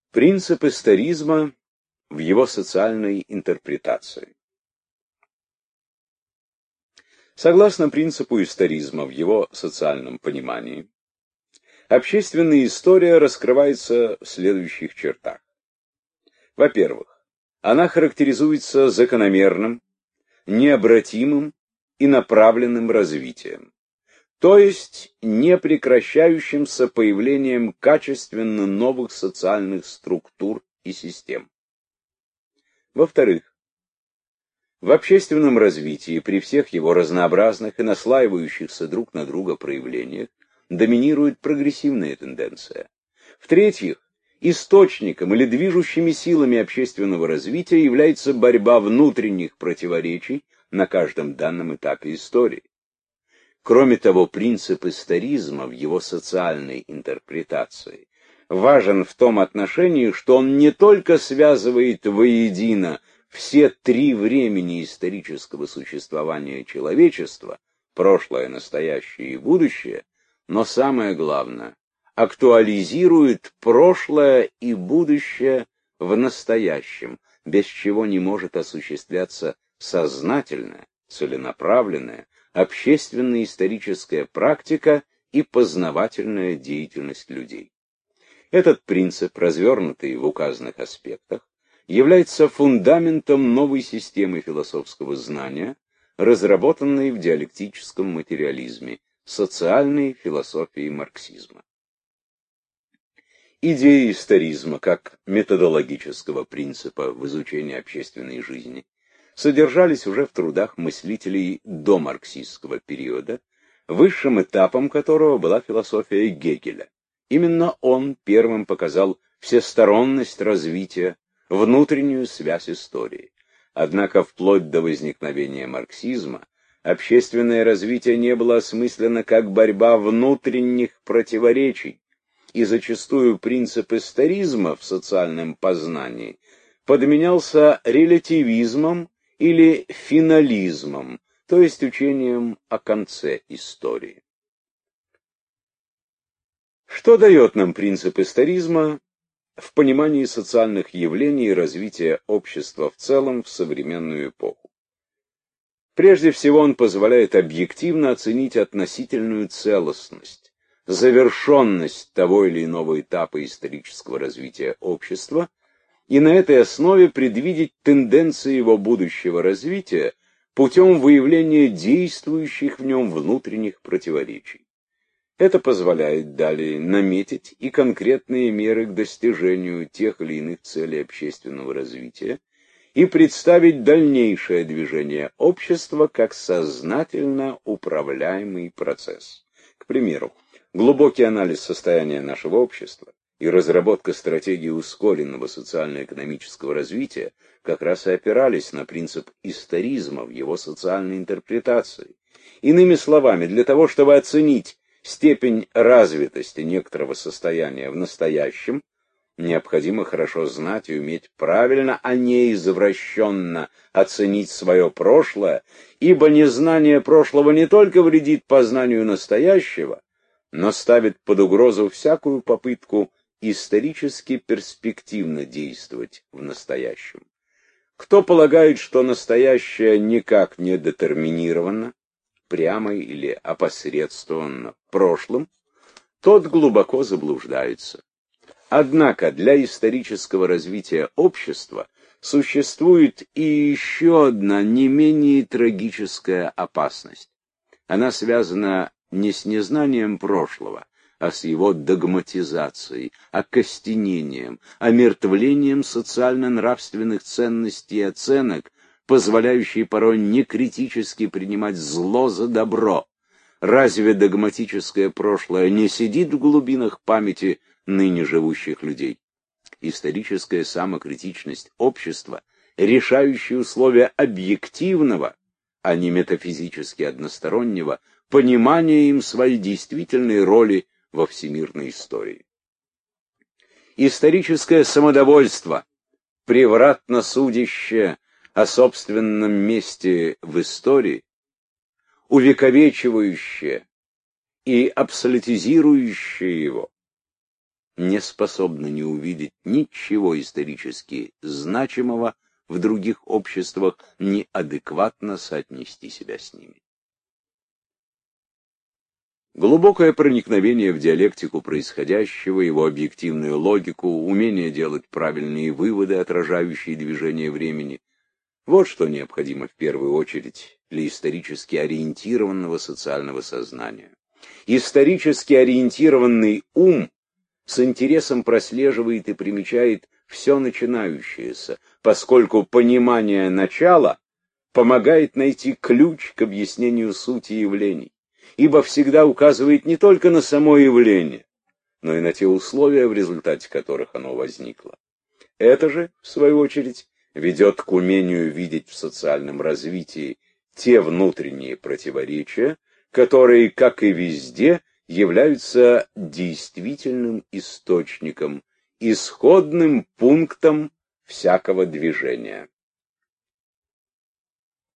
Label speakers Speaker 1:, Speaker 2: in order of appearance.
Speaker 1: Принцип историзма в его социальной интерпретации. Согласно принципу историзма в его социальном понимании, общественная история раскрывается в следующих чертах. Во-первых, она характеризуется закономерным, необратимым и направленным развитием, то есть непрекращающимся появлением качественно новых социальных структур и систем. Во-вторых, в общественном развитии при всех его разнообразных и наслаивающихся друг на друга проявлениях доминирует прогрессивная тенденция. В-третьих, источником или движущими силами общественного развития является борьба внутренних противоречий на каждом данном этапе истории. Кроме того, принцип историзма в его социальной интерпретации важен в том отношении, что он не только связывает воедино все три времени исторического существования человечества, прошлое, настоящее и будущее, но самое главное, актуализирует прошлое и будущее в настоящем, без чего не может осуществляться сознательная, целенаправленная, общественно-историческая практика и познавательная деятельность людей. Этот принцип, развернутый в указанных аспектах, является фундаментом новой системы философского знания, разработанной в диалектическом материализме, социальной философии марксизма. Идеи историзма как методологического принципа в изучении общественной жизни содержались уже в трудах мыслителей домарксистского периода, высшим этапом которого была философия Гегеля. Именно он первым показал всесторонность развития, внутреннюю связь истории. Однако вплоть до возникновения марксизма общественное развитие не было осмысленно как борьба внутренних противоречий, и зачастую принцип историзма в социальном познании подменялся релятивизмом или финализмом, то есть учением о конце истории. Что дает нам принцип историзма в понимании социальных явлений и развития общества в целом в современную эпоху? Прежде всего, он позволяет объективно оценить относительную целостность, завершенность того или иного этапа исторического развития общества и на этой основе предвидеть тенденции его будущего развития путем выявления действующих в нем внутренних противоречий. Это позволяет далее наметить и конкретные меры к достижению тех или иных целей общественного развития и представить дальнейшее движение общества как сознательно управляемый процесс. К примеру, глубокий анализ состояния нашего общества и разработка стратегии ускоренного социально-экономического развития как раз и опирались на принцип историзма в его социальной интерпретации. Иными словами, для того, чтобы оценить степень развитости некоторого состояния в настоящем, необходимо хорошо знать и уметь правильно, а не извращенно оценить свое прошлое, ибо незнание прошлого не только вредит познанию настоящего, но ставит под угрозу всякую попытку исторически перспективно действовать в настоящем. Кто полагает, что настоящее никак не детерминировано, прямо или опосредствованно прошлым, тот глубоко заблуждается. Однако для исторического развития общества существует и еще одна не менее трагическая опасность. Она связана не с незнанием прошлого, а с его догматизацией, окостенением, омертвлением социально-нравственных ценностей и оценок, позволяющей порой некритически принимать зло за добро. Разве догматическое прошлое не сидит в глубинах памяти ныне живущих людей? Историческая самокритичность общества — решающие условия объективного, а не метафизически одностороннего, понимания им своей действительной роли во всемирной истории. Историческое самодовольство, превратно судящее о собственном месте в истории, увековечивающее и абсолютизирующее его, не способно не увидеть ничего исторически значимого в других обществах, ни адекватно соотнести себя с ними. Глубокое проникновение в диалектику происходящего, его объективную логику, умение делать правильные выводы, отражающие движение времени — вот что необходимо в первую очередь для исторически ориентированного социального сознания. Исторически ориентированный ум с интересом прослеживает и примечает все начинающееся, поскольку понимание начала помогает найти ключ к объяснению сути явлений, ибо всегда указывает не только на само явление, но и на те условия, в результате которых оно возникло. Это же, в свою очередь, ведет к умению видеть в социальном развитии те внутренние противоречия, которые, как и везде, являются действительным источником, исходным пунктом всякого движения.